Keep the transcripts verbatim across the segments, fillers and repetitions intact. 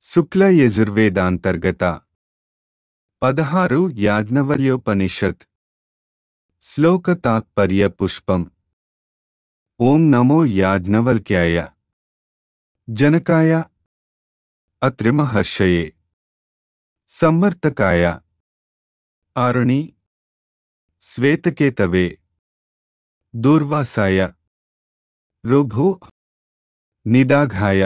శుక్ల యజుర్వేదాంతర్గత పదహారు యాజ్ఞవల్యోపనిషత్ శ్లోక తాత్పర్య పుష్పం. ఓం నమో యాజ్ఞవల్క్యాయ జనకాయ అత్రిమహర్షయే సంవర్తకాయ ఆరుణి శ్వేతకేతవే దూర్వాసాయ రుభు నిదాఘాయ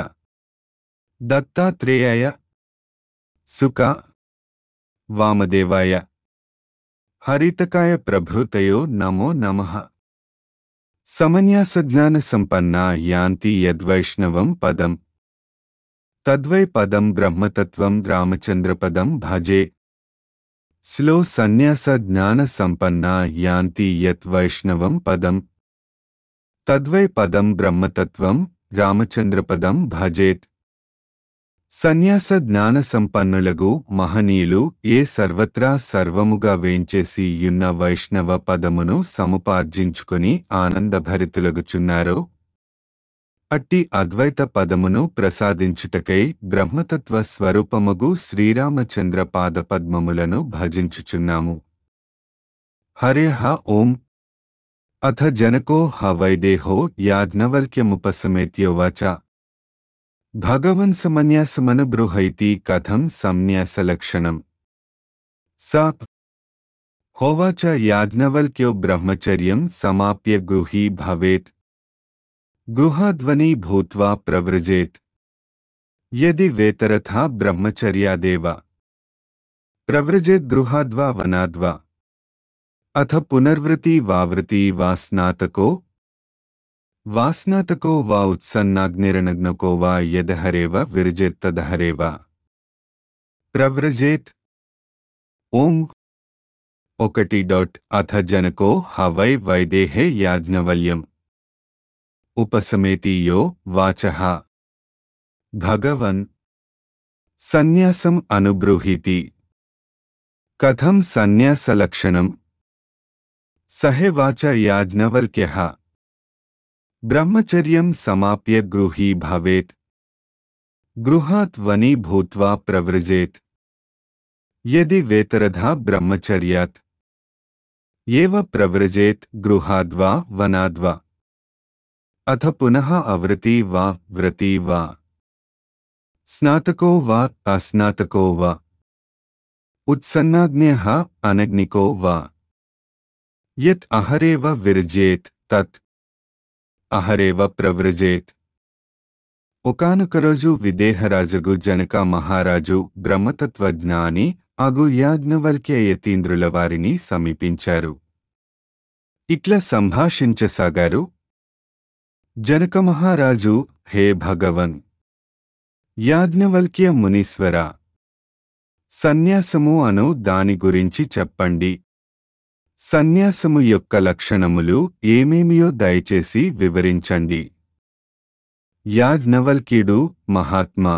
దత్తాత్రేయాయ సుక వామదేవాయ హరితకాయ ప్రభృతయో నమో నమః. సమన్యాసజ్ఞాన సంపన్నా యాంతి యద్వైష్ణవం పదం తద్వై పదం బ్రహ్మతత్వం రామచంద్రపదం భజే. స్లో సన్యాస జ్ఞాన సంపన్నా యాంతి యత్ వైష్ణవం పదం తద్వై పదం బ్రహ్మతత్వం రామచంద్రపదం భజేత్. సన్యాస జ్ఞాన సంపన్నులగు మహనీయులు ఏ సర్వత్రా సర్వముగా వేంచేసి యున్న వైష్ణవ పదమును సముపార్జించుకుని ఆనందభరితులగుచున్నారో అట్టి అద్వైత పదమును ప్రసాదించుటకై బ్రహ్మతత్వ స్వరూపమగు శ్రీరామచంద్ర పాదపద్మములను భజించుచున్నాము. హరేహ ఓం. అథ జనకో హ వైదేహో యాజ్ఞవల్క్యముపసమేత్యోవాచ భగవన్ సమన్యాసమనుబృహైతి కథం సంన్యాసలక్షణం. స హోవాచ యాజ్ఞవల్క్యో బ్రహ్మచర్యం సమాప్య గృహీ భవేత్ గృహాధ్వని భూత్వా ప్రవ్రజేత్. యది వేతరథా బ్రహ్మచర్యాదేవ ప్రవ్రజేత్ గృహాద్వా వనాద్వా అథ పునర్వృతి వావృతి వా స్నాతకో వాస్నాతకో వా ఉత్సన్నాగ్నిరనగ్నకో వా యదహరేవ విరజేత్తదహరేవ ప్రవ్రజేత్. ఓం. ఒకటి డాట్ అథ జనకో హ వై వైదేహే యాజ్ఞవల్యం ఉపసమేతీయో వాచః భగవన్ సన్యాసం అనుబ్రూహీతి కథం సన్యాసలక్షణం. సహే వాచ యాజ్ఞవల్క్యః బ్రహ్మచర్యం సమాప్య గృహీ భవేత్ గృహాత్ వనీ భూత్వా ప్రవ్రజేత్. యది వేతరథా బ్రహ్మచర్యాత్ ఏవ ప్రవ్రజేత్ గృహాద్వా వనాద్వా అథ పునః అవృతి వా వ్రతి వా స్నాతకో వా అస్నాతకో వా ఉత్సన్నాగ్న్యః అనగ్నికో వా యత్ అహరేవ విరజేత్ తత్ అహరేవ ప్రవ్రజేత్. ఒకానొక రోజు విదేహరాజగు జనక మహారాజు బ్రహ్మతత్వజ్ఞాని అగు యాజ్ఞవల్క్య యతీంద్రుల వారిని సమీపించారు. ఇట్లా సంభాషించసాగారు. జనక మహారాజు, హే భగవన్ యాజ్ఞవల్క్య మునీశ్వర, సన్యాసము అను దాని గురించి చెప్పండి. సన్యాసము యొక్క లక్షణములు ఏమేమియో దయచేసి వివరించండి. యాజ్ఞవల్క్యుడు, మహాత్మా,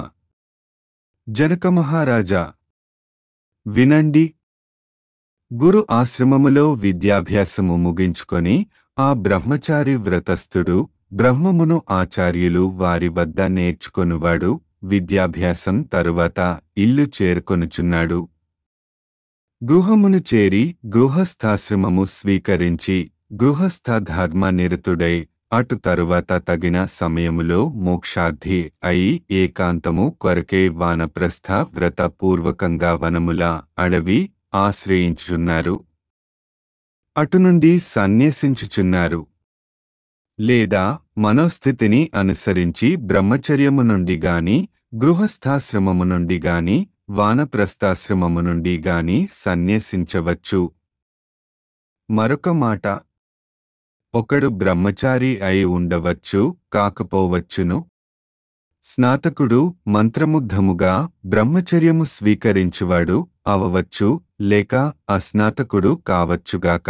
జనక మహారాజా వినండి. గురు ఆశ్రమములో విద్యాభ్యాసము ముగించుకొని ఆ బ్రహ్మచారి వ్రతస్థుడు బ్రహ్మమును ఆచార్యులు వారి వద్ద నేర్చుకొనువాడు విద్యాభ్యాసం తరువాత ఇల్లు చేరుకొనుచున్నాడు. గృహమును చేరి గృహస్థాశ్రమము స్వీకరించి గృహస్థ ధర్మ నిరతుడై అటు తరువాత తగిన సమయములో మోక్షార్థి అయి ఏకాంతము కొరకే వానప్రస్థ వ్రత పూర్వకంగా వనముల అడవి ఆశ్రయించుచున్నారు. అటునుండి సన్యసించుచున్నారు. లేదా మనోస్థితిని అనుసరించి బ్రహ్మచర్యము నుండి గాని గృహస్థాశ్రమము నుండి గాని వానప్రస్థాశ్రమము నుండి గాని సన్యసించవచ్చు. మరొక మాట, ఒకడు బ్రహ్మచారి అయి ఉండవచ్చు, కాకపోవచ్చును. స్నాతకుడు మంత్రముగ్ధముగా బ్రహ్మచర్యము స్వీకరించువాడు అవవచ్చు, లేక అస్నాతకుడు కావచ్చుగాక.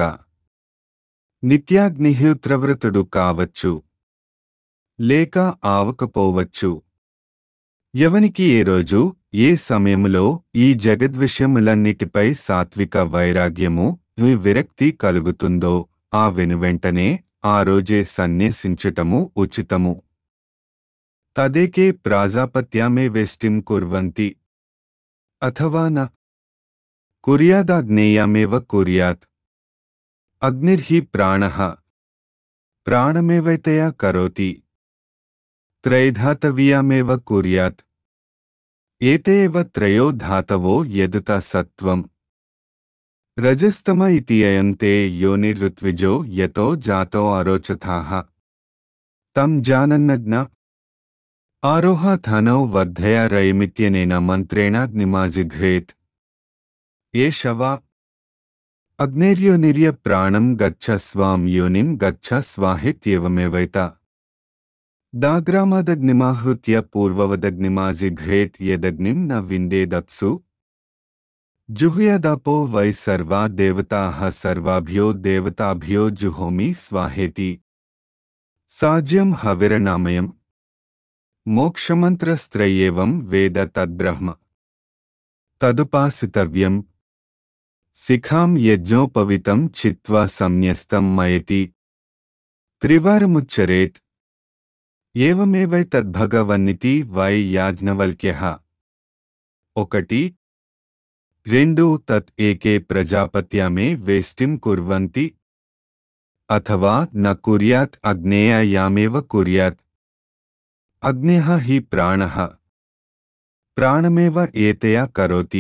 నిత్యాగ్నిహోత్రవ్రతుడు కావచ్చు, లేక ఆవకపోవచ్చు. ఎవనికి ఏ రోజు ఏ సమయములో ఈ జగద్విషయములన్నిటిపై సాత్విక వైరాగ్యము విరక్తి కలుగుతుందో ఆ వెనువెంటనే ఆ రోజే సన్యసించటము ఉచితము. తదేకే ప్రాజాపత్యామే వేష్టిం కుర్వంతి అథవా న కుర్యాదాగ్నేయామేవ కుర్యాత్ అగ్నిర్హి ప్రాణః ప్రాణమేవైతయా కరోతి త్రైధాతవీయామేవ కుర్యాత్ ఏతే ఏవ త్రయో ధాతవో యదుత సత్వం రజస్తమ ఇతి అయంతే యోనిరుత్విజో యతో జాతో ఆరోచథాః తం జానన్నజ్ఞ ఆరోహాథనౌ వర్ధయా రయమిత్యనేన మంత్రేణాగ్నిమాజిఘ్రేత్ ఏష వా అగ్నేర్యోనిర్య ప్రాణం గచ్చ స్వాం యోనిం గచ్చ స్వాహేత్యేవమేవైత దాగ్రామాదగ్నిమాహృత్య పూర్వవదగ్నిమాజిఘ్రేత్ యదగ్నిం న విందేదప్సు జుహుయాదాపో వై సర్వా దేవతాః సర్వాభ్యో దేవతాభ్యో జుహోమి స్వాహేతి సాజ్యం హవిరనామయం మోక్షమంత్రస్త్రయేవం వేద తద్బ్రహ్మ తదుపాసితవ్యం శిఖాం యజ్ఞోపవితం చిత్వా సంన్యస్తం మయతి త్రివారముచ్చరేత్ ఏవమేవైతద్భగవన్నితి వై యాజ్ఞవల్క్యః ఒకటి రెండు తత్ ఏకే ప్రజాపత్యామే వేష్టిం కుర్వంతి అథవా న కుర్యాత్ అగ్నేయాయామేవ కుర్యాత్ అగ్నేః హి ప్రాణః ప్రాణమేవ ఏతయా కరోతి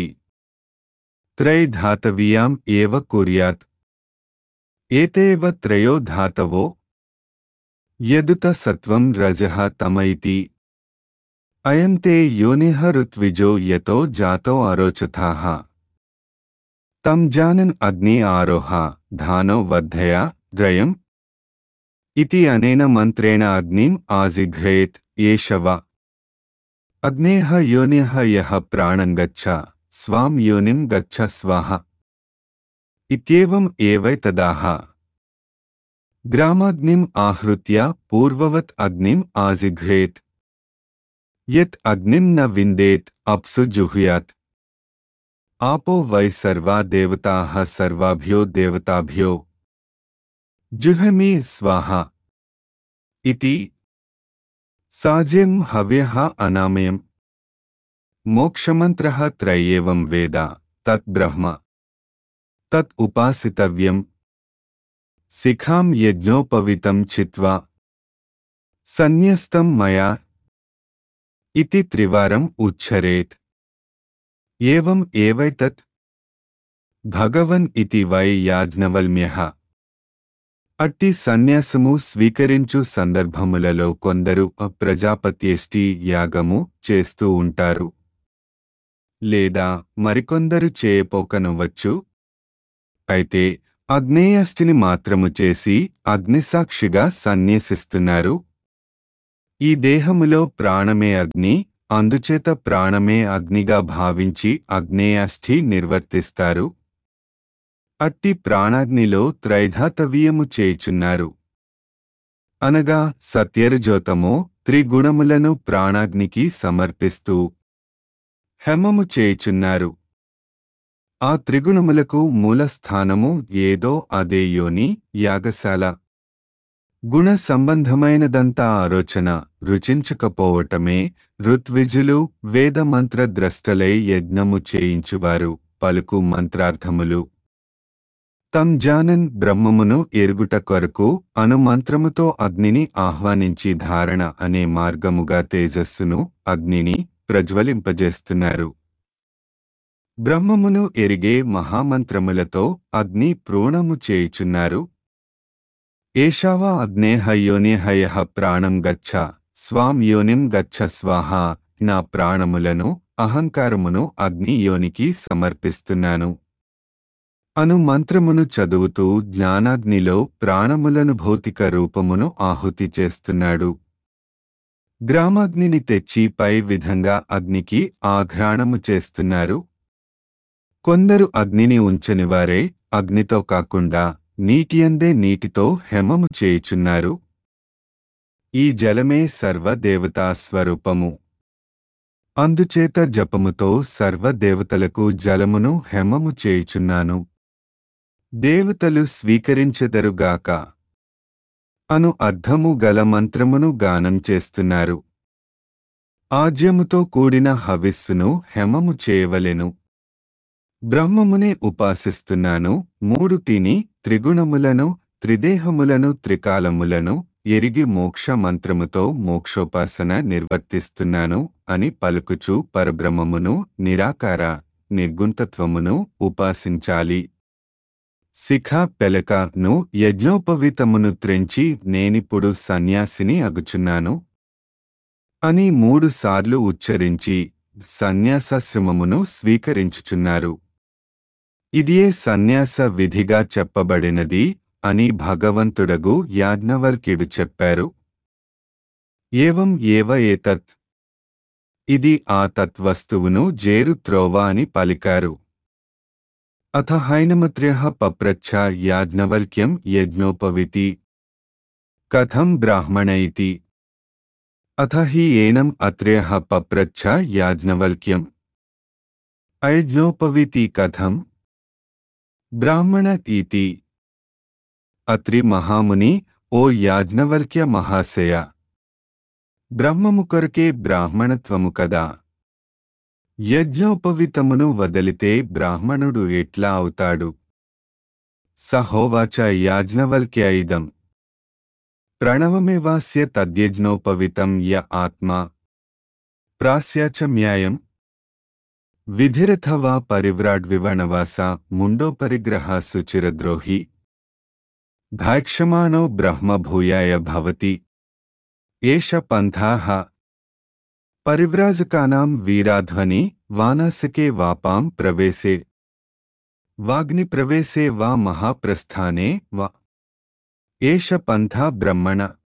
త్రైధాతవీయాం ఏవ కుర్యాత్ ఏతేవ త్రయో ధాతవో యదుత సత్వం రజః తమ ఇతి అయంతే యోనిః ఋత్విజో యతో జాతో ఆరోచథాః తం జానన్ అగ్ని ఆరోహ ధానో వర్ధయా రయం ఇతి అనేన మంత్రేణ అగ్నిం ఆజిఘ్రేత్ ఏష వా అగ్నేః యోనిః యః ప్రాణం గచ్చ స్వాం యోనిం గచ్చ స్వాహ ఇత్యేవం ఏవైతదాహ గ్రామాగ్నిం ఆహృత్య పూర్వవత్ అగ్నిం ఆజిఘ్రేత్ యత్ అగ్నిం న విందేత్ అప్సు జుహుయాత్ ఆపో వై సర్వా దేవతాః సర్వాభ్యో దేవతాభ్యో జుహమి స్వాహ ఇతి సాజ్యం హవ్యః అనామయం మోక్షమంత్రః త్రయేవం వేద తత్ బ్రహ్మ తత్ ఉపాసితవ్యం శిఖాం యజ్ఞోపవితం చిత్వా సన్యస్తం మయా ఇతి త్రివారం ఉచ్ఛరేత్ ఏవం ఏవైతత్ భగవన్ ఇతి వై యాజ్ఞవల్మ్యః అట్టి సన్యాసము స్వీకరించు సందర్భములలో కొందరు ప్రజాపత్యేష్టి యాగము చేస్తూ ఉంటారు లేదా మరికొందరు చేయపోకనవచ్చు అయితే అగ్నేయాష్టిని మాత్రము చేసి అగ్నిసాక్షిగా సన్యసిస్తున్నారు ఈ దేహములో ప్రాణమే అగ్ని అందుచేత ప్రాణమే అగ్నిగా భావించి అగ్నేయాష్ఠి నిర్వర్తిస్తారు అట్టి ప్రాణాగ్నిలో త్రైధాతవీయము చేయుచున్నారు అనగా సత్యరజోతమో త్రిగుణములను ప్రాణాగ్నికి సమర్పిస్తూ హెమము చేయుచున్నారు ఆ త్రిగుణములకు మూలస్థానము ఏదో అదే యోని యాగశాల గుణ సంబంధమైనదంతా ఆలోచన రుచించకపోవటమే ఋత్విజులు వేదమంత్ర ద్రష్టలై యజ్ఞము చేయించువారు పలుకు మంత్రార్థములు తం జానన్ బ్రహ్మమును ఎరుగుట కొరకు అను మంత్రముతో అగ్నిని ఆహ్వానించి ధారణ అనే మార్గముగా తేజస్సును అగ్నిని ప్రజ్వలింపజేస్తున్నారు బ్రహ్మమును ఎరిగే మహామంత్రములతో అగ్ని ప్రోణము చేయుచున్నారు ఏషావా అగ్నేహ యోనిః యః ప్రాణం గచ్చ స్వాం యోనిం గచ్చ స్వాహ నా ప్రాణములను అహంకారమును అగ్ని యోనికి సమర్పిస్తున్నాను అను మంత్రమును చదువుతూ జ్ఞానాగ్నిలో ప్రాణములను భౌతిక రూపమును ఆహుతి చేస్తున్నాడు గ్రామాగ్నిని తెచ్చి పై విధంగా అగ్నికి ఆఘ్రాణము చేస్తున్నారు కొందరు అగ్నిని ఉంచనివారే అగ్నితో కాకుండా నీటియందే నీటితో హెమము చేయుచున్నారు ఈ జలమే సర్వదేవతా స్వరూపము అందుచేత జపముతో సర్వదేవతలకు జలమును హెమము చేయుచున్నాను దేవతలు స్వీకరించెదరుగాక అను అర్థము గల మంత్రమును గానం చేస్తున్నారు ఆజ్యముతో కూడిన హవిస్సును హెమము చేయవలెను. బ్రహ్మమునే ఉపాసిస్తున్నాను, మూడుటిని, త్రిగుణములను, త్రిదేహములను, త్రికాలములను ఎరిగి మోక్ష మంత్రముతో మోక్షోపాసన నిర్వర్తిస్తున్నాను అని పలుకుచు పరబ్రహ్మమును, నిరాకార నిర్గుంతత్వమును ఉపాసించాలి. శిఖ పెలకను యజ్ఞోపవీతమును త్రెంచి నేనిప్పుడు సన్యాసిని అగుచున్నాను అని మూడు సార్లు ఉచ్చరించి సన్యాసాశ్రమమును స్వీకరించుచున్నారు. ఇదియే సన్యాస విధిగా చెప్పబడినది అని భగవంతుడగు యాజ్ఞవల్క్యుడు చెప్పారు. ఏవం ఏవ ఏతత్, ఇది ఆ తత్వస్తువును జేరు త్రోవ అని పలికారు. అథ హైనమత్ర్యః పప్రచ్ఛ యాజ్ఞవల్క్యం యజ్ఞోపవీతి కథం బ్రాహ్మణ ఇతి. అథ హి ఏనం అత్ర్యః పప్రచ్ఛ యాజ్ఞవల్క్యం అయజ్ఞోపవీతి కథం బ్రాహ్మణ ఇతి. అత్రి మహాముని, ఓ యాజ్ఞవల్క్య మహాశయ, బ్రహ్మము కొరకే బ్రాహ్మణత్వము కదా. యజ్ఞోపవీతమును వదలితే బ్రాహ్మణుడు ఎట్లా అవుతాడు? సహోవాచ యాజ్ఞవల్క్య ఇదం ప్రణవమేవాస్య తద్యజ్ఞోపవీతం య ఆత్మా ప్రాస్యాచమ్యాయం విధిరథ వా పరివ్రాడ్వివణవాస ముండోపరిగ్రహ సుచిరద్రోహి భైక్షమాణో బ్రహ్మభూయాయ భవతి ఏష పంథాః పరివ్రాజకానాం వీరాధ్వని వానాసికే వాపాం ప్రవేశే వాగ్నిప్రవేశే వా మహాప్రస్థానే వా ఏష పంథా బ్రహ్మణ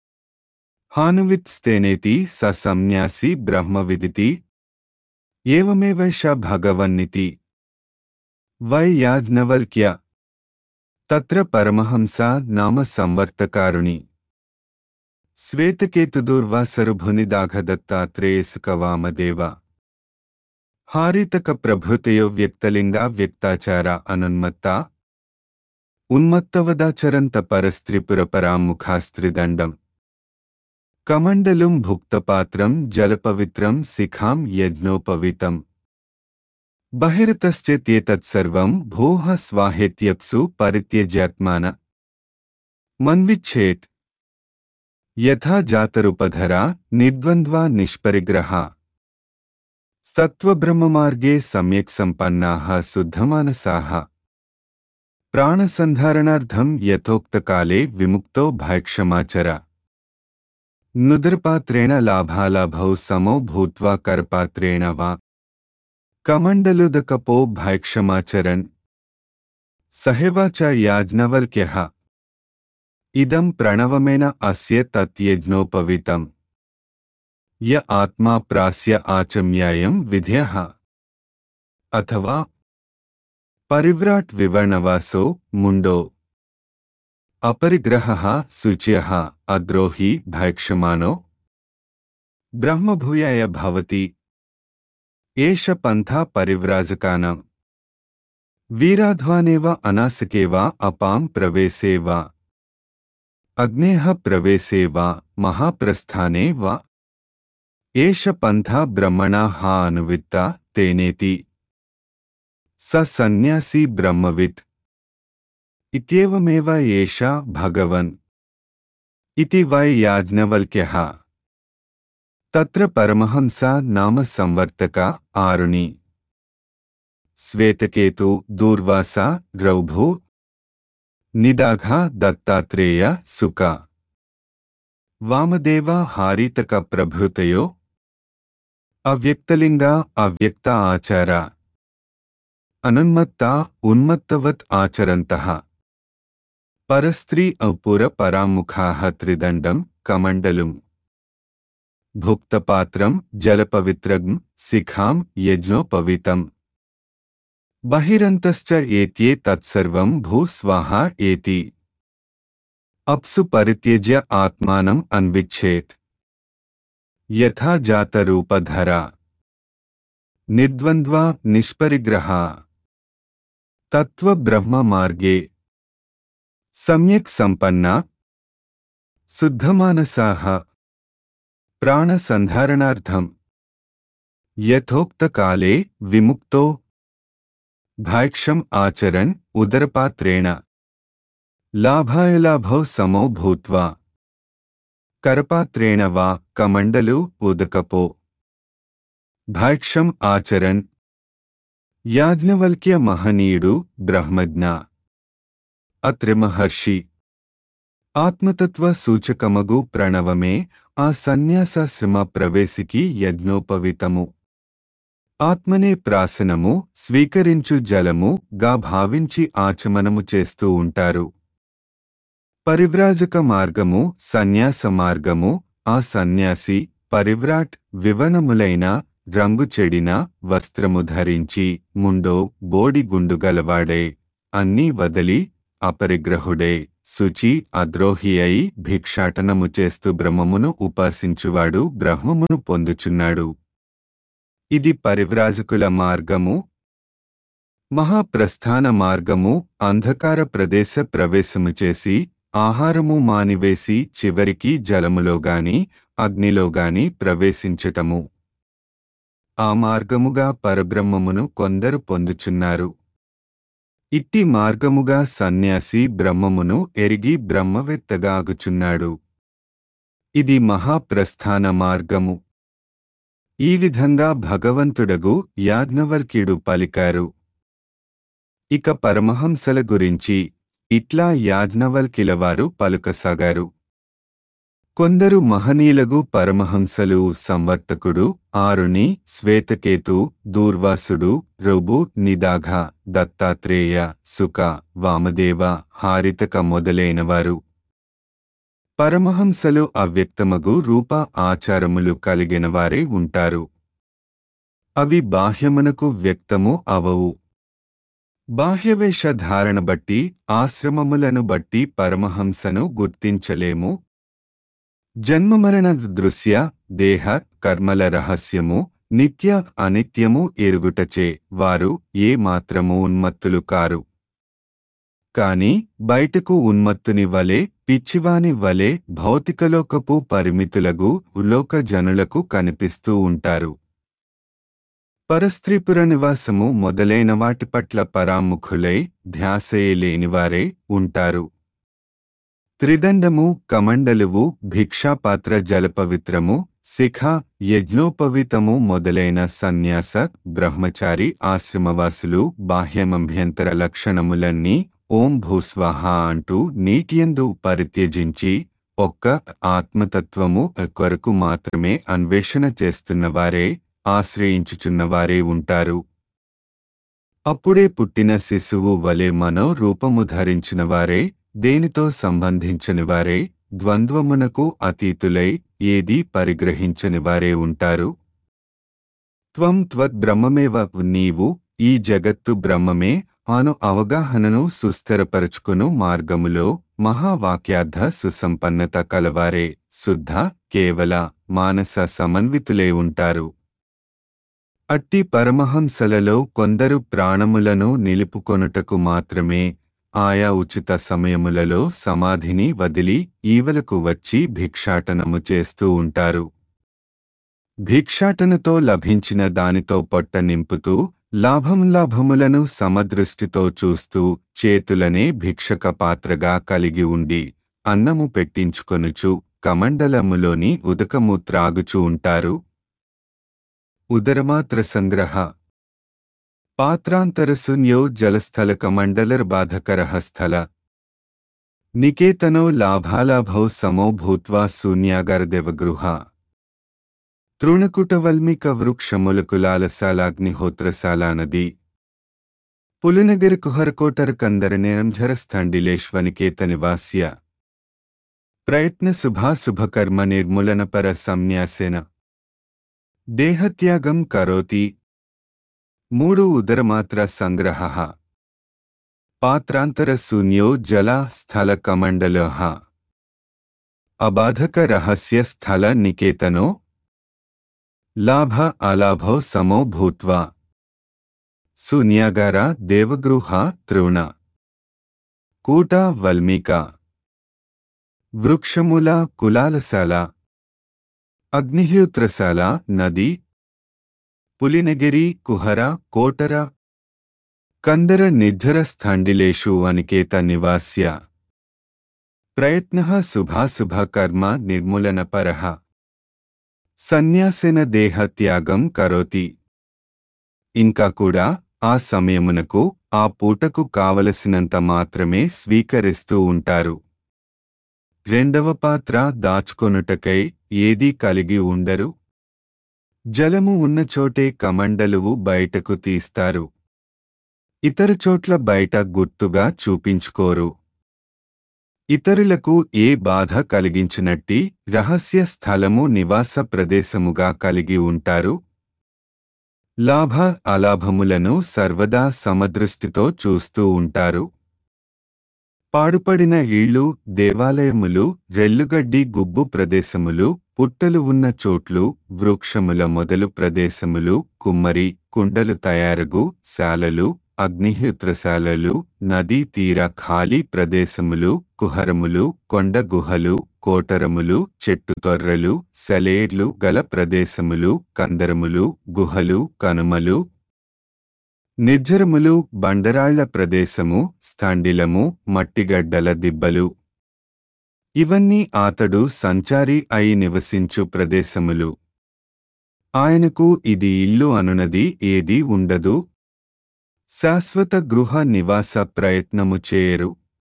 హానువిత్స్తేనేతి స సన్యాసి బ్రహ్మవిదితి ఏవమేవైష భగవన్నితి. వై యాజ్ఞవల్క్య తత్ర పరమహంస నామ సంవర్తకారుణి శ్వేతకేతుదుర్వాసరుభునిదాఘదత్తాత్రేయసుకవామదేవ హారితక ప్రభృతయో వ్యక్తలింగా వ్యక్తాచార అనున్మత్తా ఉన్మత్తవదాచరంత పరస్త్రిపురపరాముఖాస్త్రిదండం కమండలుం భుక్తపాత్రం జలపవిత్రం శిఖాం యజ్ఞోపవీతం బహిరతశ్చేత్యేతత్సర్వం భూః స్వాహేత్యప్సు పరిత్యజ్యాత్మాన మన్విచ్ఛేత్. యథా జాతరుపధరా నిర్ద్వంద్వా నిష్పరిగ్రహ సత్వబ్రహ్మమార్గే సమ్యక్ సంపన్నాః శుద్ధమానసాః ప్రాణసంధారణార్థం యథోక్తకాలే విముక్తో భైక్షమాచర నుదర్పాత్రేణ లాభాలాభౌ సమో భూత్వా కరపాత్రేణ వా కమండలుదకపో భైక్షమాచరన్. సహేవాచ యాజ్ఞవల్క్యః ఇదం ప్రణవమేన అస్య తత్ యజ్ఞోపవీతం య ఆత్మా ప్రాస్య ఆచమ్యాయం విధ్యః అథవా పరివ్రాట్ వివర్ణవాసో ముండో అపరిగ్రహః శుచ్యః అద్రోహి భైక్షమానో బ్రహ్మభూయాయ భవతి ఏష పంథా పరివ్రాజకానాం వీరాధ్వానేవ అనాసికే వా అపాం ప్రవేశే వా అగ్నేః ప్రవేశే వా మహాప్రస్థానే వా ఏష పంథా బ్రహ్మణా హా అనువిత్తా తేనేతి. స సన్యాసి బ్రహ్మవిత్ ఇత్యేవమేవ ఏష భగవన్ ఇతి వై యాజ్ఞవల్క్యః. తత్ర పరమహంస నామ సంవర్తక ఆరుణి శ్వేతకేతు దూర్వాస రౌభు నిదాఘ దత్తాత్రేయ సుక వామదేవ హారితక ప్రభృతయో అవ్యక్తలింగ అవ్యక్త ఆచార అనున్మత్తా ఉన్మత్తవత్ ఆచరంతః పరస్త్రీ అపుర పరాముఖాః త్రిదండం కమండలుం భుక్తపాత్రం జలపవిత్రం శిఖాం యజ్ఞోపవీతం బహిరంతశ్చ ఏత్యే తత్సర్వం భూ స్వాహా ఏతి. అప్సు పరిత్యజ్య ఆత్మానం అన్విచ్ఛేత్. యథా జాతరూపధరా నిర్ద్వంద్వా నిష్పరిగ్రహ తత్వబ్రహ్మ మార్గే సమ్యక్ సంపన్నా శుద్ధమానసాః ప్రాణసంధారణార్థం యథోక్తకాలే విముక్తో భైక్షం ఆచరన్ ఉదరపాత్రేణ లాభాయలాభౌ సమో భూత్వా కరపాత్రేణ వా కమండలు ఉదకపో భైక్షం ఆచరన్. యాజ్ఞవల్క్య మహనీయుడు బ్రహ్మజ్ఞ. అత్రి మహర్షి ఆత్మతత్వ సూచకమగు ప్రణవమే ఆ సన్యాసాశ్రమ ప్రవేశికి యజ్ఞోపవితము. ఆత్మనే ప్రాసనము స్వీకరించు జలము గా భావించి ఆచమనము చేస్తూ ఉంటారు. పరివ్రాజక మార్గము సన్యాస మార్గము. ఆ సన్యాసి పరివ్రాట్ వివనములైన రంగు చెడిన వస్త్రము ధరించి ముండో బోడి గుండుగలవాడై అన్నీ వదలి అపరిగ్రహుడై శుచి అద్రోహి అయి భిక్షాటనము చేస్తూ బ్రహ్మమును ఉపాసించువాడు బ్రహ్మమును పొందుచున్నాడు. ఇది పరివ్రాజకుల మార్గము. మహాప్రస్థాన మార్గము అంధకార ప్రదేశ ప్రవేశము చేసి ఆహారము మానివేసి చివరికి జలములోగాని అగ్నిలోగాని ప్రవేశించటము. ఆ మార్గముగా పరబ్రహ్మమును కొందరు పొందుచున్నారు. ఇట్టి మార్గముగా సన్యాసి బ్రహ్మమును ఎరిగి బ్రహ్మవేత్తగా అగుచున్నాడు. ఇది మహాప్రస్థాన మార్గము. ఈ విధంగా భగవంతుడగు యాజ్ఞవల్క్యుడు పలికారు. ఇక పరమహంసల గురించి ఇట్లా యాజ్ఞవల్క్యులవారు పలుకసాగారు. కొందరు మహనీయులగు పరమహంసలు సంవర్తకుడు, ఆరుణి, శ్వేతకేతు, దూర్వాసుడు, రుబు, నిదాఘ, దత్తాత్రేయ, సుక, వామదేవ, హారితక మొదలైనవారు. పరమహంసలు అవ్యక్తమగు రూప ఆచారములు కలిగినవారే ఉంటారు. అవి బాహ్యమునకు వ్యక్తము అవవు. బాహ్యవేష ధారణ బట్టి ఆశ్రమములను బట్టి పరమహంసను గుర్తించలేము. జన్మమరణ దృశ్య దేహ కర్మల రహస్యము నిత్య అనిత్యము ఎరుగుటచే వారు ఏ మాత్రము ఉన్మత్తులు కారు. కాని బయటకు ఉన్మత్తుని వలె పిచ్చివాని వలె భౌతికలోకపు పరిమితులగు లోక జనులకు కనిపిస్తూ ఉంటారు. పరస్త్రీపుర నివాసము మొదలైన వాటి పట్ల పరాముఖులై ధ్యాసయే లేనివారే ఉంటారు. త్రిదండము, కమండలువు, భిక్షాపాత్ర, జలపవిత్రము, శిఖ, యజ్ఞోపవితము మొదలైన సన్యాస బ్రహ్మచారి ఆశ్రమవాసులు బాహ్యమంభ్యంతర లక్షణములన్నీ ఓం భూస్వాహ అంటూ నీటియందు పరిత్యజించి ఒక్క ఆత్మతత్వము కొరకు మాత్రమే అన్వేషణ చేస్తున్నవారే ఆశ్రయించుచున్నవారే ఉంటారు. అప్పుడే పుట్టిన శిశువు వలె మనో రూపము ధరించినవారే, దేనితో సంబంధించనివారే, ద్వంద్వమునకు అతీతులై ఏదీ పరిగ్రహించనివారే ఉంటారు. త్వం త్వద్ బ్రహ్మమేవ, నీవు ఈ జగత్తు బ్రహ్మమే అను అవగాహనను సుస్థిరపరచుకును మార్గములో మహావాక్యార్థ సుసంపన్నత కలవారే శుద్ధ కేవల మానస సమన్వితులే ఉంటారు. అట్టి పరమహంసలలో కొందరు ప్రాణములను నిలుపుకొనుటకు మాత్రమే ఆయా ఉచిత సమయములలో సమాధిని వదిలి ఈవలకు వచ్చి భిక్షాటనము చేస్తూ ఉంటారు. భిక్షాటనతో లభించిన దానితో పొట్ట నింపుతూ లాభం లాభములను సమదృష్టితో చూస్తూ చేతులనే భిక్షక పాత్రగా కలిగి ఉండి అన్నము పెట్టించుకొనుచు కమండలములోని ఉదకము త్రాగుచూ ఉంటారు. ఉదరమాత్ర సంగ్రహ పాత్రాంతరశూన్యో జలస్థల కమండలర్బాధకరః స్థల నికేతనో లాభాలాభౌ సమో భూత్వా శూన్యాగారదేవగృహ తృణకుటవల్మిక వృక్షములకులాలసాలాగ్నిహోత్రశాలా నది పులినగిరి కుహరకోటర్ కందరనేరంఝర స్థండిలేష్వనికేత నివాస్య ప్రయత్న శుభాశుభకర్మ నిర్మూలనపర సంన్యాసేన దేహత్యాగం కరోతి. మూడు ఉదరమాత్ర సంగ్రహ పాత్రాంతర శూన్యో జల స్థల కమండలః అబాధక రహస్య స్థల నికేతనో లాభ అలాభో సమో భూత్వా శూన్యాగార దేవగృహ తృణ కూట వల్మీక వృక్షముల కులాలశాల అగ్నిహోత్రశాల నది పులినగిరి కుహర కోటర కందర నిర్జర స్థండిలేషు అనికేత నివాస్య ప్రయత్నః శుభాశుభ కర్మ నిర్మూలనపరః సన్యాసేన దేహత్యాగం కరోతి. ఇంకా కూడా ఆ సమయమునకు ఆ పూటకు కావలసినంత మాత్రమే స్వీకరిస్తూ ఉంటారు. రెండవ పాత్ర దాచుకొనుటకై ఏదీ కలిగి ఉండరు. జలము ఉన్నచోటే కమండలువు బయటకు తీస్తారు. ఇతర చోట్ల బయట గుర్తుగా చూపించుకోరు. ఇతరులకు ఏ బాధ కలిగించినట్టి రహస్య స్థలము నివాస ప్రదేశముగా కలిగి ఉంటారు. లాభ అలాభములను సర్వదా సమదృష్టితో చూస్తూ ఉంటారు. పాడుపడిన ఇళ్ళు, దేవాలయములు, రెల్లుగడ్డి గుబ్బు ప్రదేశములు, పుట్టలు ఉన్న చోట్లు, వృక్షముల మొదలు ప్రదేశములు, కుమ్మరి కుండలు తయారగు శాలలు, అగ్నిహోత్రశాలలు, నదీ తీర ఖాళీ ప్రదేశములు, కుహరములు, కొండ గుహలు, కోటరములు, చెట్టు తొర్రలు, సెలేర్లు గల ప్రదేశములు, కందరములు, గుహలు, కనుమలు, నిర్జరములు, బండరాళ్ల ప్రదేశము, స్థండిలము, మట్టిగడ్డల దిబ్బలు. ఇవన్నీ ఆతడు సంచారి అయి నివసించు ప్రదేశములు. ఆయనకు ఇది ఇల్లు అనునది ఏదీ ఉండదు. శాశ్వత గృహ నివాస ప్రయత్నము చేయరు.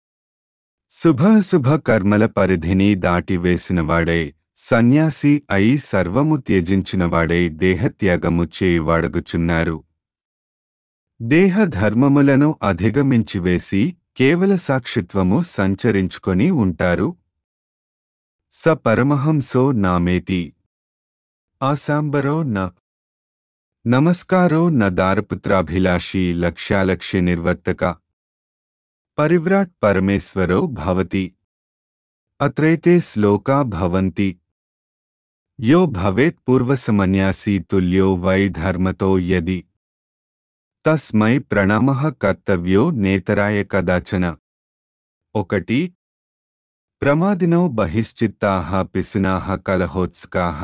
శుభాశుభ కర్మల పరిధిని దాటివేసినవాడై సన్యాసి అయి సర్వము త్యజించినవాడై దేహత్యాగము చేయువాడగుచున్నారు. దేహ ధర్మములను అధిగమించివేసి కేవల సాక్షిత్వము సంచరించుకొని ఉంటారు. స పరమహంసో నామేతి ఆసాంబరో న నమస్కారో న దారపుత్రాభిలాషి లక్ష్యాలక్ష్య నిర్వర్తక పరివ్రాట్ పరమేశ్వరో భవతి. అత్రైతే శ్లోకా భవంతి. యో భవేత్ పూర్వసమన్యాసీ తుల్యో వై ధర్మతో యది తస్మై ప్రణామః కర్తవ్యో నేతరాయ కదాచన. ఒకటి. ప్రమాదినో బహిశ్చిత్తాః పిశునాః కలహోత్సుకాః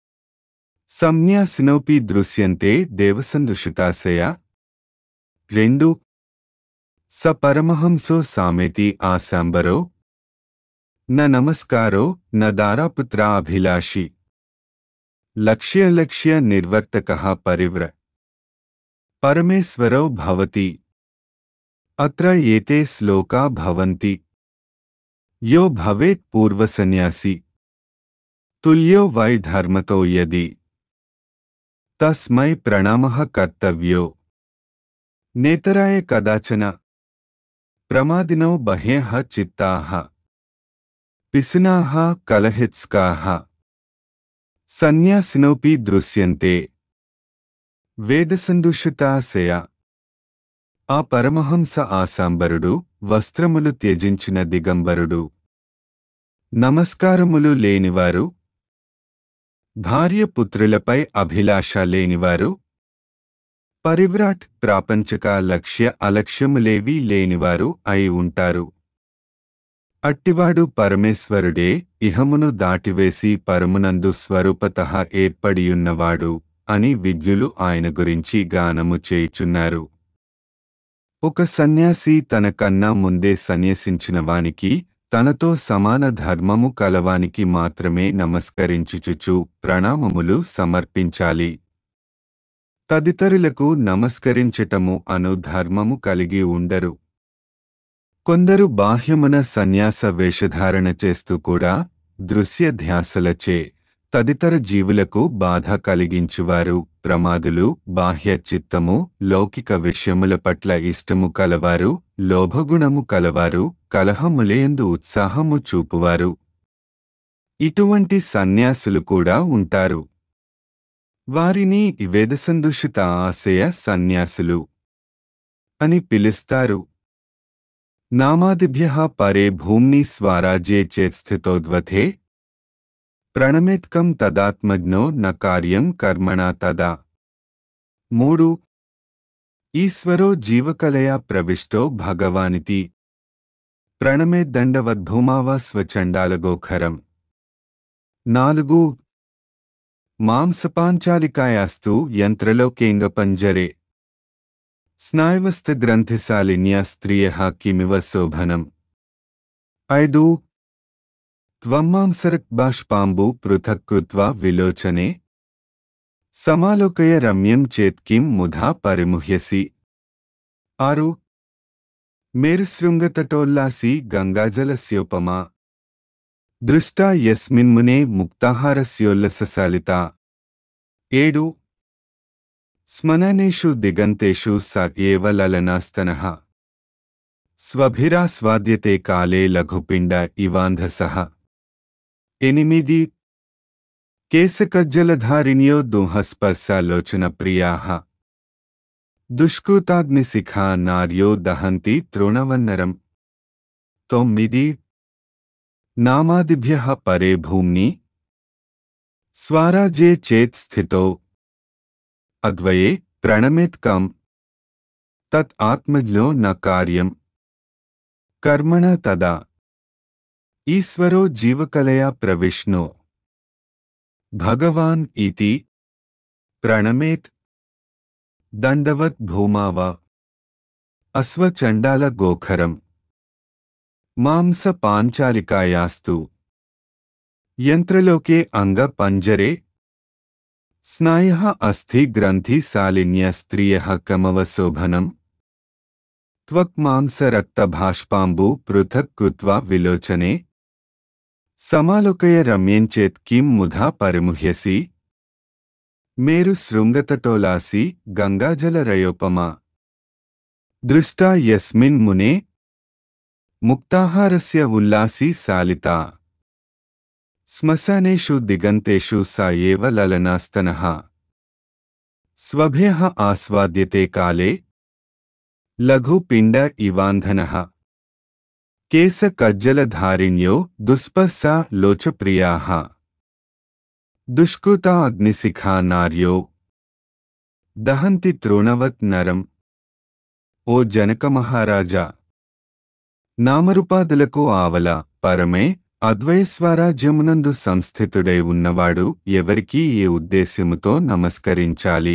సన్యాసినోపి దృశ్యంతే దేవసందుషితాశయ. రెండు. స పరమహంసో సామేతి ఆసాంబరో న నమస్కారో న దారాపుత్రా అభిలాషి లక్ష్యలక్ష్య నిర్వర్తకః పరివ్ర పరమేశ్వరో భవతి. అత్ర ఏతే శ్లోకా భవంతి. యో భవేత్ పూర్వసన్యాసి తుల్యో వై ధర్మతో యది తస్మై ప్రణామః కర్తవ్యో నేతరాయ కదాచన. ప్రమాదినో బహ్యః చిత్తాః పిశునాః కలహిత్స్కాః సన్యాసినోపి దృశ్యంతే వేదసందూషితాశయ. ఆ పరమహంస ఆసాంబరుడు వస్త్రములు త్యజించిన దిగంబరుడు, నమస్కారములు లేనివారు, భార్య పుత్రులపై అభిలాష లేనివారు, పరివ్రాట్ ప్రాపంచక లక్ష్య అలక్ష్యములేవీ లేనివారు అయి ఉంటారు. అట్టివాడు పరమేశ్వరుడే ఇహమును దాటివేసి పరమునందు స్వరూపతః ఏర్పడియున్నవాడు అని విద్యులు ఆయన గురించి గానము చేయుచున్నారు. ఒక సన్యాసి తన కన్నా ముందే సన్యసించిన వానికి, తనతో సమాన ధర్మము కలవానికి మాత్రమే నమస్కరించుచుచు ప్రణామములు సమర్పించాలి. తదితరులకు నమస్కరించటము అను ధర్మము కలిగి ఉండరు. కొందరు బాహ్యమున సన్యాస వేషధారణ చేస్తూ కూడా దృశ్య ధ్యాసలచే తదితర జీవులకు బాధ కలిగించువారు, ప్రమాదులు, బాహ్య చిత్తము, లౌకిక విషయముల పట్ల ఇష్టము కలవారు, లోభగుణము కలవారు, కలహములేందు ఉత్సాహము చూపువారు. ఇటువంటి సన్యాసులు కూడా ఉంటారు. వారిని వేదసందూషిత ఆశయ సన్యాసులు అని పిలుస్తారు. నామాదిభ్యః పరే భూమ్ని స్వరాజ్యే చేత్స్థితోద్వతే ప్రణమేత్కం తదాత్మజ్ఞో న కార్యం కర్మణా తదా. మూడు. ఈశ్వరో జీవకలయా ప్రవిష్టో భగవానితి ప్రణమేద్దండవద్భూమావ స్వచండాలగోఖరం. నాలుగు. మాంసపాంచాలికాయాస్తు యంత్రలోకేంగపంజరే స్నాయువస్థగ్రంథిశాలిన్యా స్త్రియః కిమివ శోభనం. ఐదు త్వమ్మాంసరక్బాష్పాంబు పృథక్ కృత్వా విలోచనే సమాలోకయ రమ్యం చేత్ కిం ముధా పరిముహ్యసి. ఆరు మేరుశృంగతటోల్లాసి గంగాజలస్యోపమా దృష్టా యస్మిన్మునే ముక్తాహారస్యోల్లసశాలితా. ఏడు స్మననేషు దిగంతేషు స ఏవ లలనాస్తనః స్వభిరాస్వాద్యతే కాలే లఘుపిండ ఇవాంధసః. ఎనిమిది కేశకజ్జలధారిణ్యో దుంహస్పర్శాలోచన ప్రియాః దుష్కృతాగ్నిశిఖా నార్యో దహంతి తృణవన్నరం. తొమ్మిది నామాదిభ్యః పరే భూమ్ని స్వరాజ్యే చేత్ స్థితో అద్వయే ప్రణమేత్ కం తత్ ఆత్మజ్ఞో న కార్యం కర్మణ తదా. ఈశ్వరో జీవకలయా ప్రవిష్ణో భగవాన్ ఇతి ప్రణమేత్ దండవత్ భూమావ అశ్వచండాల గోఖరం. మాంస పాంచాలికాయాస్తు యంత్రలోకే అంగ పంజరే స్నాయః అస్థి గ్రంథి శాలిన్య స్త్రియః కమవశోభనం. త్వక్ మాంస రక్త భాష్పాంబు పృథక్ కృత్వా విలోచనే సమాలోకయ రమ్యంచేత్ కిం ముధా పరిముహ్యసి. మేరు శృంగతటోలాసి గంగాజలరయోపమా దృష్టా యస్మిన్ మునే ముక్తాహారస్య ఉల్లాసి శాలితా. శ్మశానేషు దిగంతేషు సా ఏవ లలనాస్తనః స్వభ్యః ఆస్వాద్యతే కాలే లఘుపిండ ఇవాంధనః. కేశకజ్జలధారిణ్యో దుస్పర్శా లోచప్రియాః దుష్కృతా అగ్నిశిఖా నార్యో దహంతి తృణవత్ నరం. ఓ జనక మహారాజా, నామరూపాదులకు ఆవల పరమే అద్వయస్వరాజ్యమునందు సంస్థితుడై ఉన్నవాడు ఎవరికీ ఏ ఉద్దేశ్యముతో నమస్కరించాలి?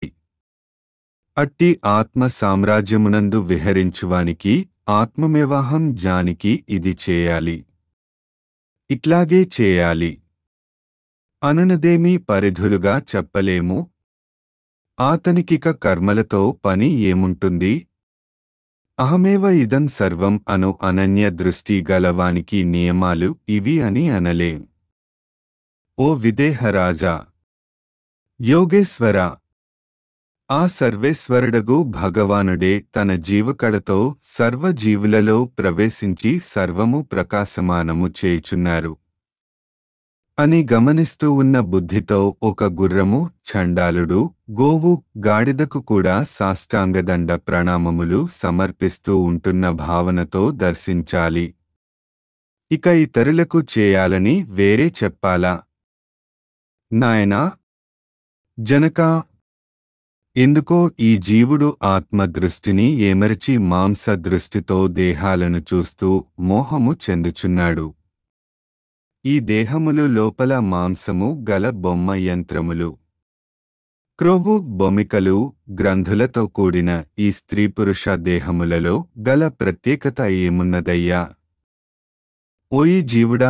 అట్టి ఆత్మ సామ్రాజ్యమునందు విహరించువానికి ఆత్మమేవాహం జానికి ఇది చేయాలి, ఇట్లాగే చేయాలి అనునదేమీ పరిధులుగా చెప్పలేము. ఆతనికిక కర్మలతో పని ఏముంటుంది? అహమేవ ఇదం సర్వం అను అనన్య దృష్టి గలవానికి నియమాలు ఇవి అని అనలేం. ఓ విదేహరాజా, యోగేశ్వర, ఆ సర్వేశ్వరుడగు భగవానుడే తన జీవకళతో సర్వజీవులలో ప్రవేశించి సర్వము ప్రకాశమానము చేయుచున్నారు అని గమనిస్తూ ఉన్న బుద్ధితో ఒక గుర్రము, చండాలుడు, గోవు, గాడిదకు కూడా సాష్టాంగదండ ప్రణామములు సమర్పిస్తూ ఉంటున్న భావనతో దర్శించాలి. ఇక ఇతరులకు చేయాలని వేరే చెప్పాలా? నాయనా జనకా, ఎందుకో ఈ జీవుడు ఆత్మదృష్టిని ఏమరచి మాంస దృష్టితో దేహాలను చూస్తూ మోహము చెందుచున్నాడు. ఈ దేహములు లోపల మాంసము గల బొమ్మ యంత్రములు, క్రొవ్వు, బొమికలు, గ్రంథులతో కూడిన ఈ స్త్రీ పురుష దేహములలో గల ప్రత్యేకత ఏమున్నదయ్యా? ఓయి జీవుడా,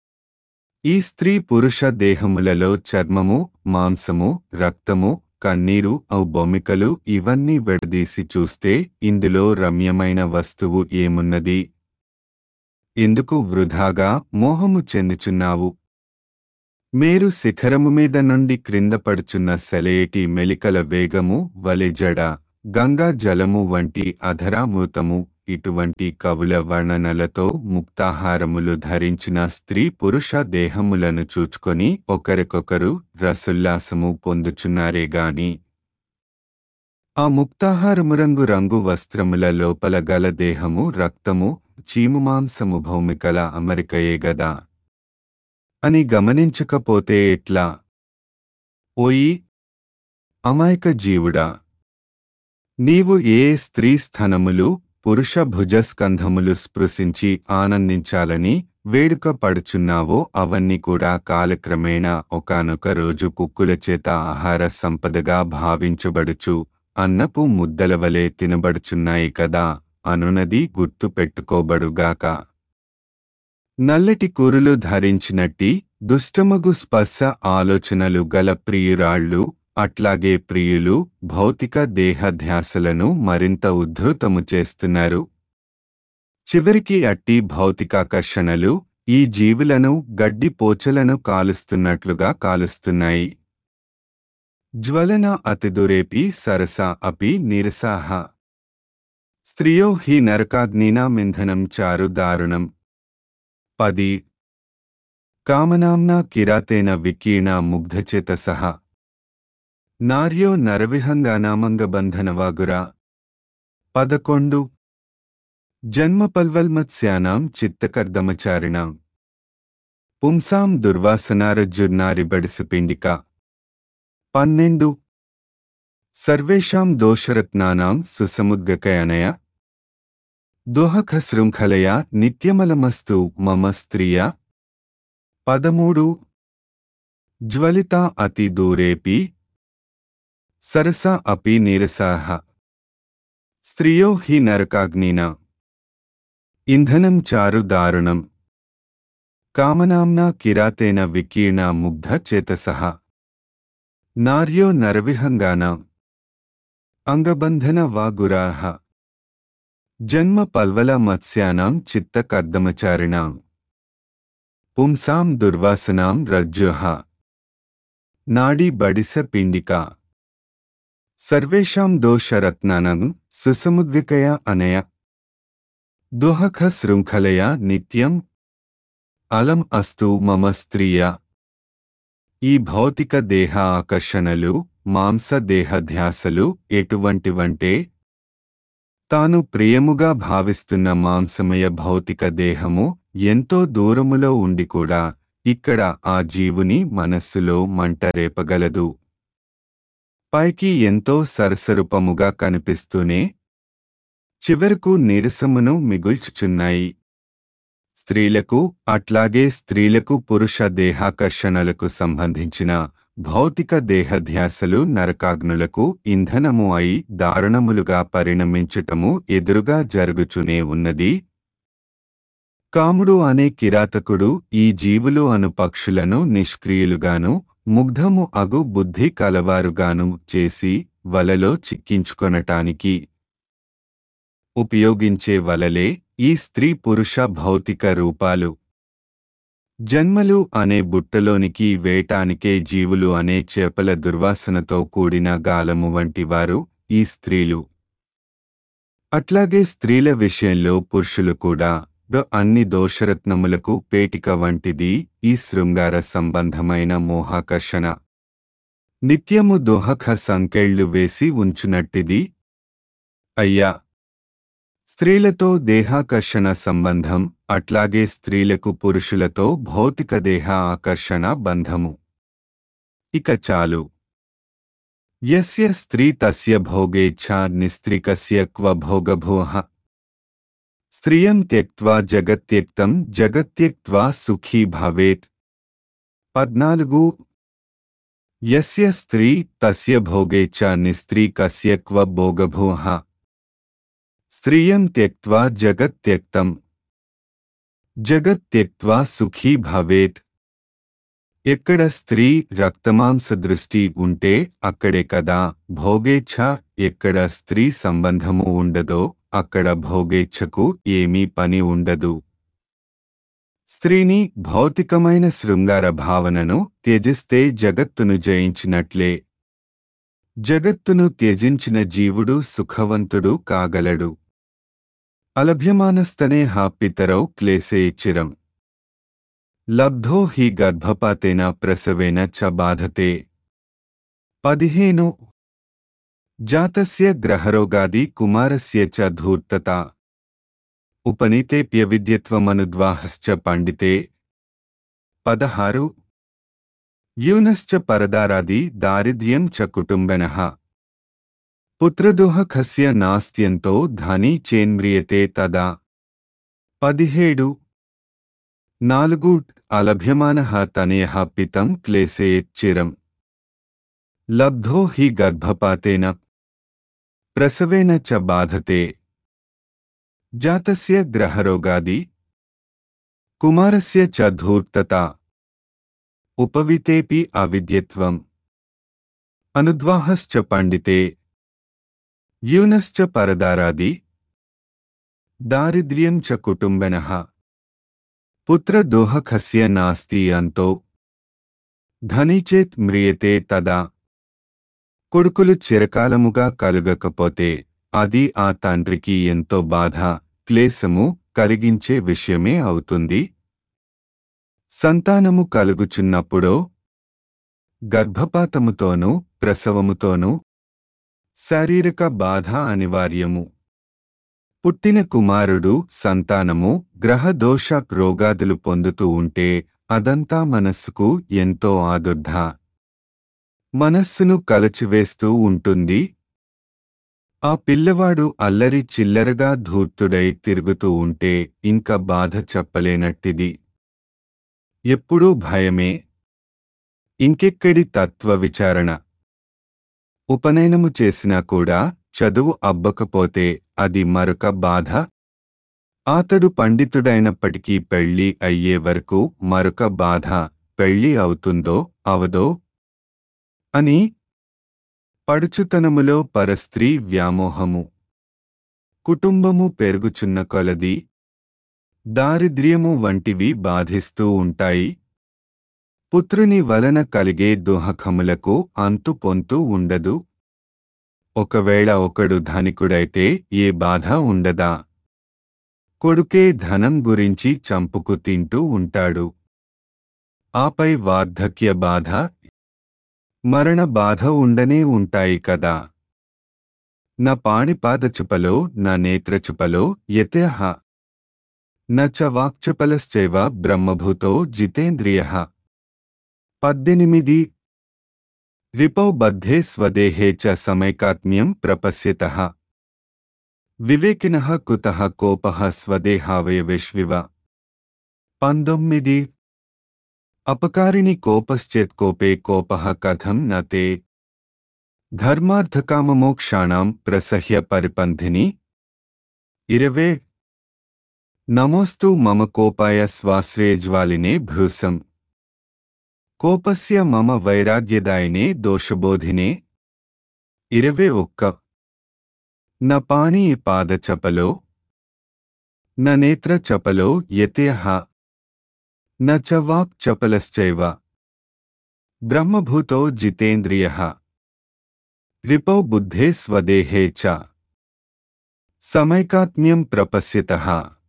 ఈ స్త్రీ పురుష దేహములలో చర్మము, మాంసము, రక్తము, కన్నీరు, ఔ బొమికలు ఇవన్నీ విడదీసి చూస్తే ఇందులో రమ్యమైన వస్తువు ఏమున్నది? ఎందుకు వృధాగా మోహము చెందుచున్నావు? మేరు శిఖరము మీద నుండి క్రింద పడుచున్న సెలయేటి మెలికల వేగము వలె జడ, గంగా జలము వంటి అధరామృతము ఇటువంటి కవుల వర్ణనలతో ముక్తాహారములు ధరించిన స్త్రీ పురుష దేహములను చూచుకొని ఒకరికొకరు రసోల్లాసము పొందుచున్నారేగాని ఆ ముక్తాహారమురంగు రంగు వస్త్రముల లోపల గల దేహము రక్తము, చీముమాంసము భౌమికల అమరికయే గదా అని గమనించకపోతే ఎట్లా? ఓయి అమాయక జీవుడా, నీవు ఏ స్త్రీ స్థనములు, పురుష భుజస్కంధములు స్పృశించి ఆనందించాలని వేడుక పడుచున్నావో అవన్నీ కూడా కాలక్రమేణా ఒకానొక రోజు కుక్కుల చేత ఆహార సంపదగా భావించబడుచు అన్నపు ముద్దలవలే తినబడుచున్నాయి కదా అనునది గుర్తు పెట్టుకోబడుగాక. నల్లటి కూరులు ధరించినట్టి దుష్టమగు స్పర్శ ఆలోచనలు గల ప్రియురాళ్ళు అట్లాగే ప్రియులు భౌతిక దేహధ్యాసలను మరింత ఉద్ధృతము చేస్తున్నారు. చివరికి అట్టి భౌతికాకర్షణలు ఈ జీవులను గడ్డి పోచలను కాలుస్తున్నట్లుగా కాలుస్తున్నాయి. జ్వలన అతిదురేపి సరస అపి నిరసాహ స్త్రియో హి నరకాగ్నినామింధనం చారు దారుణం. పది కామనాంనా కిరాతేన వికీర్ణ ముగ్ధచేతసః నార్యో నరవిహంగానామంగబంధనవాగురా. పదకొండు జన్మపల్వల్మత్స్యానాం చిత్తకర్దమచారిణాం పుంసాం దుర్వాసనారజ్జుర్నారిబడిసపిండిక. పన్నెండు సర్వేషాం దోషరత్నానాం సుసముద్గకయనయ దోహకశృంఖలయా నిత్యమలమస్తు మమ స్త్రియ. పదమూడు జ్వలిత అతి దూరేపి సరస అపి నీరసాః స్త్రియో హి నరకాగ్నినా ఇంధనం చారు దారుణం. కామనాంనా కిరాతేన వికీర్ణ ముగ్ధ చేతసః నార్యో నరవిహంగానాం అంగబంధన వాగురాః జన్మ పల్వల మత్స్యానాం చిత్త కర్దమచారిణాం పుంసాం దుర్వాసనాం రజ్జుః నాడి బడిస పిండిక. సర్వేషాం దోషరత్నానాం సుసముద్వికయ అనయ దోహక శృంఖలయా నిత్యం అలం అస్తు మమ స్త్రియ. ఈ భౌతిక దేహ ఆకర్షణలు మాంస దేహధ్యాసలు ఎటువంటివంటే తాను ప్రియముగా భావిస్తున్న మాంసమయ భౌతిక దేహము ఎంతో దూరములో ఉండి కూడా ఇక్కడ ఆ జీవుని మనస్సులో మంట రేపగలదు. పైకి ఎంతో సరసరూపముగా కనిపిస్తూనే చివరకు నీరసమును మిగుల్చుచున్నాయి. స్త్రీలకు అట్లాగే స్త్రీలకు పురుష దేహాకర్షణలకు సంబంధించిన భౌతిక దేహధ్యాసలు నరకాగ్నులకు ఇంధనము అయి దారుణములుగా పరిణమించటము ఎదురుగా జరుగుచునే ఉన్నది. కాముడు అనే కిరాతకుడు ఈ జీవులు అను పక్షులను నిష్క్రియులుగాను ముగ్ధము అగు బుద్ధి కలవారుగాను చేసి వలలో చిక్కించుకొనటానికి ఉపయోగించే వలలే ఈ స్త్రీ పురుష భౌతిక రూపాలు. జన్మలు అనే బుట్టలోనికి వేటానికే జీవులు అనే చేపల దుర్వాసనతో కూడిన గాలము వంటివారు ఈ స్త్రీలు. అట్లాగే స్త్రీల విషయంలో పురుషులు కూడా అన్ని దోషరత్నములకు పేటిక వంటిది ఈ శృంగార సంబంధమైన మోహాకర్షణ. నిత్యము దోహక సంకెళ్ళు వేసి ఉంచునట్టిది. అయ్యా, స్త్రీలతో దేహాకర్షణ సంబంధం అట్లాగే స్త్రీలకు పురుషులతో భౌతిక దేహ ఆకర్షణ బంధము. ఇక చాలు. యస్య స్త్రీ తస్య భోగేచ్ఛా నిస్త్రీకస్య క్వ భోగభోః స్త్రియం త్యక్త్వా జగత్యక్తం జగత్యక్త్వా సుఖీ భవేత్. పద్నాలుగు యస్య స్త్రీ తస్య భోగేచ్ఛా నిస్త్రీకస్య క్వ భోగభోః స్త్రియం త్యక్త్వా జగత్యక్తం జగత్యక్త్వా సుఖీ భవేత్. ఎక్కడ స్త్రీ రక్తమాంస దృష్టి ఉంటే అక్కడే కదా భోగేచ్ఛ. ఎక్కడ స్త్రీ సంబంధము ఉండదో అక్కడ భోగేచ్ఛకు ఏమీ పని ఉండదు. స్త్రీని భౌతికమైన శృంగార భావనను త్యజిస్తే జగత్తును జయించినట్లే. జగత్తును త్యజించిన జీవుడు సుఖవంతుడు కాగలడు. అలభ్యమానస్తనేహ పితరౌ క్లేశేచ్చిరం లబ్ధో హి గర్భపాతేన ప్రసవేన చ బాధతే. పదిహేను జాతస్య గ్రహరోగాది కుమారస్య చ ధూర్తత ఉపనీతేప్యవిద్యత్వమనుద్వాహశ్చ పండితే. పదహారు యూనశ్చ పరదారాది దారిద్ర్యం చ కుటుంబనః పుత్రదోహకస్య నాస్త్యంతో ధనీ చేన్మ్రియతే తదా. పదిహేడు నాలుగు అలభ్యమానః తనయః పితం క్లేశయేచ్చిరం లబ్ధో హి గర్భపాతేన ప్రసవేన చ బాధతే జాతస్య గ్రహరోగాది కుమారస్య చ ధూర్తత ఉపవితేపి అవిద్యత్వం అనుద్వాహశ్చ పండితే యూనశ్చ పరదారాది దారిద్ర్యం చ కుటుంబనః పుత్రదోహకస్య నాస్తి అంతో ధనిచేత్ మ్రియతే తదా కొడుకులు చిరకాలముగా కలుగకపోతే అది ఆ తండ్రికి ఎంతో బాధ క్లేశము కలిగించే విషయమే అవుతుంది. సంతానము కలుగుచున్నప్పుడో గర్భపాతముతోనూ ప్రసవముతోనూ శారీరక బాధ అనివార్యము. పుట్టిన కుమారుడు సంతానము గ్రహదోష రోగాదులు పొందుతూ ఉంటే అదంతా మనస్సుకు ఎంతో ఆదుర్ధ మనస్సును కలచివేస్తూ ఉంటుంది. ఆ పిల్లవాడు అల్లరి చిల్లరగా ధూర్తుడై తిరుగుతూ ఉంటే ఇంక బాధ చెప్పలేనట్టిది. ఎప్పుడూ భయమే. ఇంకెక్కడి తత్వ విచారణ. ఉపనయనము చేసినా కూడా చదువు అబ్బకపోతే అది మరొక బాధ. అతడు పండితుడైనప్పటికీ పెళ్ళి అయ్యే వరకు మరొక బాధ. పెళ్ళి అవుతుందో అవదో అని. పడుచుతనములో పరస్త్రీ వ్యామోహము. కుటుంబము పెరుగుచున్న కొలది దారిద్ర్యము వంటివి బాధిస్తూ ఉంటాయి. పుత్రుని వలన కలిగే దుఃఖములకు అంతు పొంతు ఉండదు. ఒకవేళ ఒకడు ధనికుడైతే ఏ బాధ ఉండదా? కొడుకే ధనం గురించి చంపుకు తింటూ ఉంటాడు. ఆపై వార్ధక్య బాధ, మరణ బాధ ఉండనే ఉంటాయి కదా. న పాణిపాదచుపలో న నేత్రచుపలో యతేహ న చ వాక్చుపలశ్చైవ బ్రహ్మభూతో జితేంద్రియః. పద్దెనిమిది రిపౌ బద్ధే స్వదేహే చ సమైకాత్మ్యం ప్రపశ్యతః వివేకినః కుతః కోపః స్వదేహావయవేష్వివ. పంతొమ్మిది అపకారిణి కోపశ్చేత్కోపే కోపః కథం న తే ధర్మార్థకామమోక్షాణాం ప్రసహ్య పరిపంధిని. ఇరవే నమోస్తు మమ కోపాయ స్వాశ్రయజ్వాలినే భృశం కోపస్య మమ వైరాగ్యదాయినే దోషబోధినే. ఇరవే ఒక్క న పాణి పాదచపలో న నేత్ర చపలో యతేహ న చ వాక్ చపలశ్చైవ బ్రహ్మభూతో జితేంద్రియః. రిపౌ బుద్ధే స్వదేహే చ సమైకాత్మ్యం ప్రపశ్యతః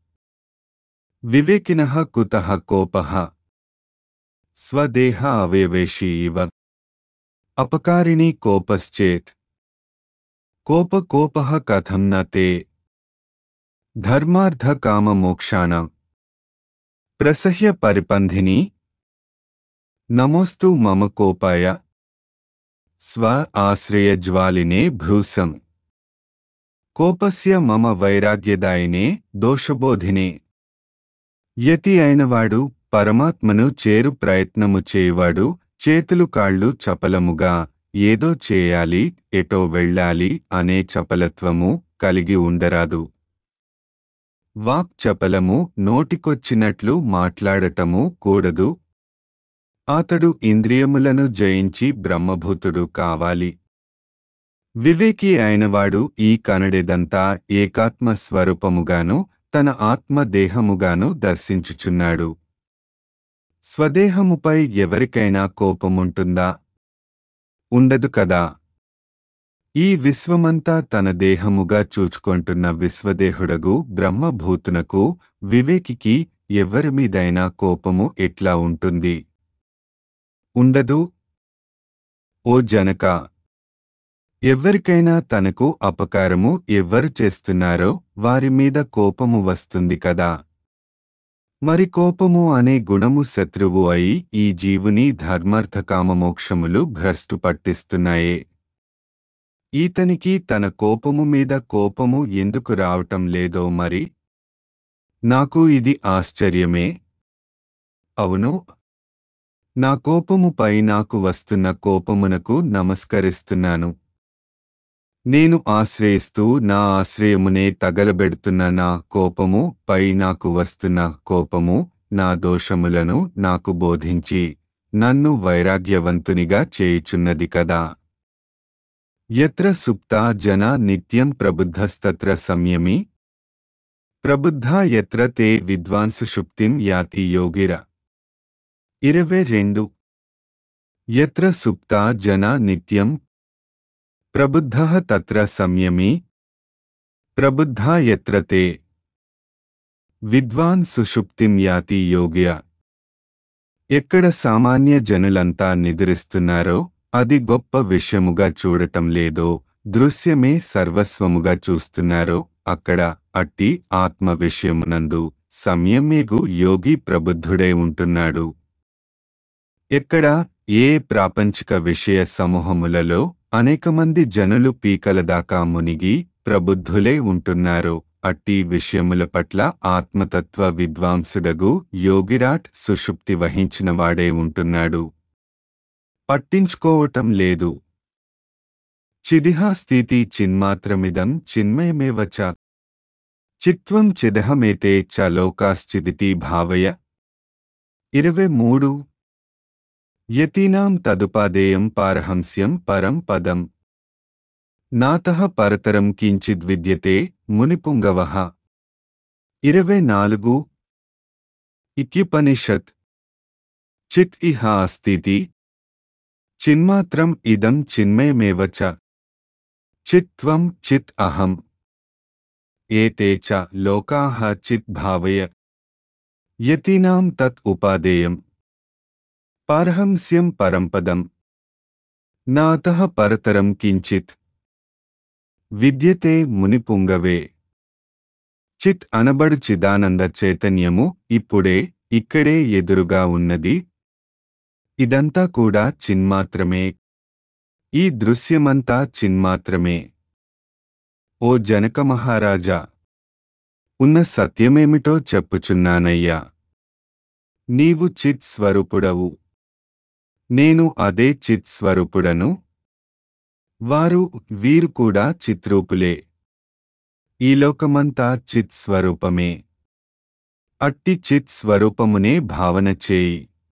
వివేకినః కుతః కోపః స్వదేహ అవయవేషి ఇవ. అపకారిణి కోపశ్చేత్ కోప కోపః కథం న తే ధర్మార్థ కామ మోక్షాణాం ప్రసహ్య పరిపంధిని. నమోస్తు మమ కోపాయ స్వ ఆశ్రయజ్వాలినే భృశం కోపస్య మమ వైరాగ్యదాయినే దోషబోధినే. యతి అయినవాడు పరమాత్మను చేరు ప్రయత్నము చేయువాడు చేతులు కాళ్ళు చపలముగా ఏదో చేయాలి ఎటో వెళ్ళాలి అనే చపలత్వము కలిగి ఉండరాదు. వాక్ చపలము, నోటికొచ్చినట్లు మాట్లాడటము కూడదు. అతడు ఇంద్రియములను జయించి బ్రహ్మభూతుడు కావాలి. వివేకి అయినవాడు ఈ కనడెదంతా ఏకాత్మ స్వరూపముగాను తన ఆత్మదేహముగాను దర్శించుచున్నాడు. స్వదేహముపై ఎవరికైనా కోపముంటుందా? ఉండదు కదా. ఈ విశ్వమంతా తన దేహముగా చూచుకొంటున్న విశ్వదేహుడగు బ్రహ్మభూతునకు వివేకికి ఎవరిమీదైనా కోపము ఎట్లా ఉంటుంది? ఉండదు. ఓ జనక, ఎవ్వరికైనా తనకు అపకారము ఎవ్వరు చేస్తున్నారో వారిమీద కోపము వస్తుంది కదా. మరి కోపము అనే గుణము శత్రువు అయి ఈ జీవుని ధర్మార్థకామమోక్షములు భ్రష్టు పట్టిస్తున్నాయే. ఈతనికి తన కోపము మీద కోపము ఎందుకు రావటం లేదో మరి? నాకు ఇది ఆశ్చర్యమే. అవును, నా కోపముపై నాకు వస్తున్న కోపమునకు నమస్కరిస్తున్నాను. నేను ఆశ్రయిస్తూ నా ఆశ్రయమునే తగలబెడుతున్న నా కోపము పై నాకు వస్తున్న కోపము నా దోషములను నాకు బోధించి నన్ను వైరాగ్యవంతునిగా చేయుచున్నది కదా. యత్ర సుప్తా జనా నిత్యం ప్రబుద్ధస్తత్ర సంయమి ప్రబుద్ధా యత్ర తే విద్వాంసుషుప్తిం యాతి యోగిర. ఇరవై రెండు. యత్ర సుప్తా జనా నిత్యం ప్రబుద్ధః తత్ర సంయమి ప్రబుద్ధా యత్ర తే విద్వాన్ సుషుప్తిం యాతి యోగ్య. ఎక్కడ సామాన్య జనులంతా నిద్రిస్తున్నారో, అది గొప్ప విషయముగా చూడటం లేదో, దృశ్యమే సర్వస్వముగా చూస్తున్నారో, అక్కడ అట్టి ఆత్మ విషయమునందు సంయమేగు యోగి ప్రబుద్ధుడై ఉంటున్నాడు. ఎక్కడ ఏ ప్రాపంచిక విషయ సమూహములలో అనేకమంది జనులు పీకలదాకా మునిగి ప్రబుద్ధులై ఉంటున్నారో, అట్టి విషయముల పట్ల ఆత్మతత్వ విద్వాంసుడగు యోగిరాట్ సుషుప్తి వహించినవాడే ఉంటున్నాడు, పట్టించుకోవటం లేదు. చిదిహా స్థితి చిన్మాత్రమిదం చిన్మయమేవ చ చిత్వం చిదహమేతే చ లోకాశ్చిదితి భావయ. ఇరవై మూడు. యతీనాం తదుపాదేయం పారహంస్యం పరం పదం నాతః పరతరం కించిద్విద్యతే మునిపుంగవః. ఇరవై నాలుగు. ఇక్యుపనిషత్. చిత్ ఇహ అస్తితి చిన్మాత్రం ఇదం చిన్మయమేవ చ చిత్వం చిత్ అహం ఏతే చ లోకాః చిత్ భావయ. యతీనాం తత్ ఉపాదేయం పారహంస్యం పరంపదం నాతః పరతరం కించిత్ విద్యతే మునిపుంగవే. చిత్ అనబడు చిదానంద చైతన్యము ఇప్పుడే ఇక్కడే ఎదురుగా ఉన్నది. ఇదంతా కూడా చిన్మాత్రమే. ఈ దృశ్యమంతా చిన్మాత్రమే. ఓ జనక మహారాజా, ఉన్న సత్యమేమిటో చెప్పుచున్నానయ్యా. నీవు చిత్ స్వరూపుడవు, నేను అదే చిత్ స్వరూపుడను. వారు వీరు కూడా చిత్రూపులే. ఈ లోకమంతా చిత్ స్వరూపమే. అట్టి చిత్ స్వరూపమునే భావన చేయి.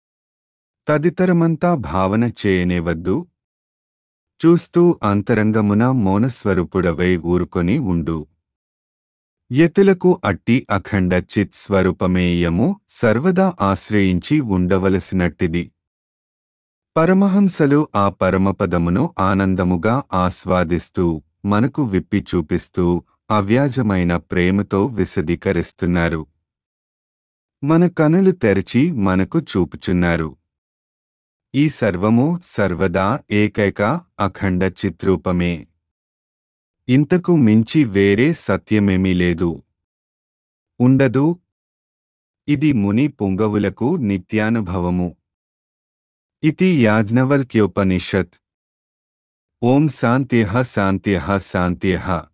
తదితరమంతా భావన చేయనేవద్దు. చూస్తూ అంతరంగమున మౌనస్వరూపుడవై ఊరుకొని ఉండు. యతులకు అట్టి అఖండ చిత్ స్వరూపమేయము సర్వదా ఆశ్రయించి ఉండవలసినట్టిది. పరమహంసలు ఆ పరమపదమును ఆనందముగా ఆస్వాదిస్తూ మనకు విప్పి చూపిస్తూ అవ్యాజమైన ప్రేమతో విశదీకరిస్తున్నారు. మన కనులు తెరచి మనకు చూపుచున్నారు. ఈ సర్వము సర్వదా ఏకైక అఖండ చిత్రూపమే. ఇంతకు మించి వేరే సత్యమేమీ లేదు, ఉండదు. ఇది ముని పుంగవులకు నిత్యానుభవము. ఇతి యాజ్ఞవల్క్యోపనిషత్. ఓం శాంత్యః శాంత్యః శాంత్యః.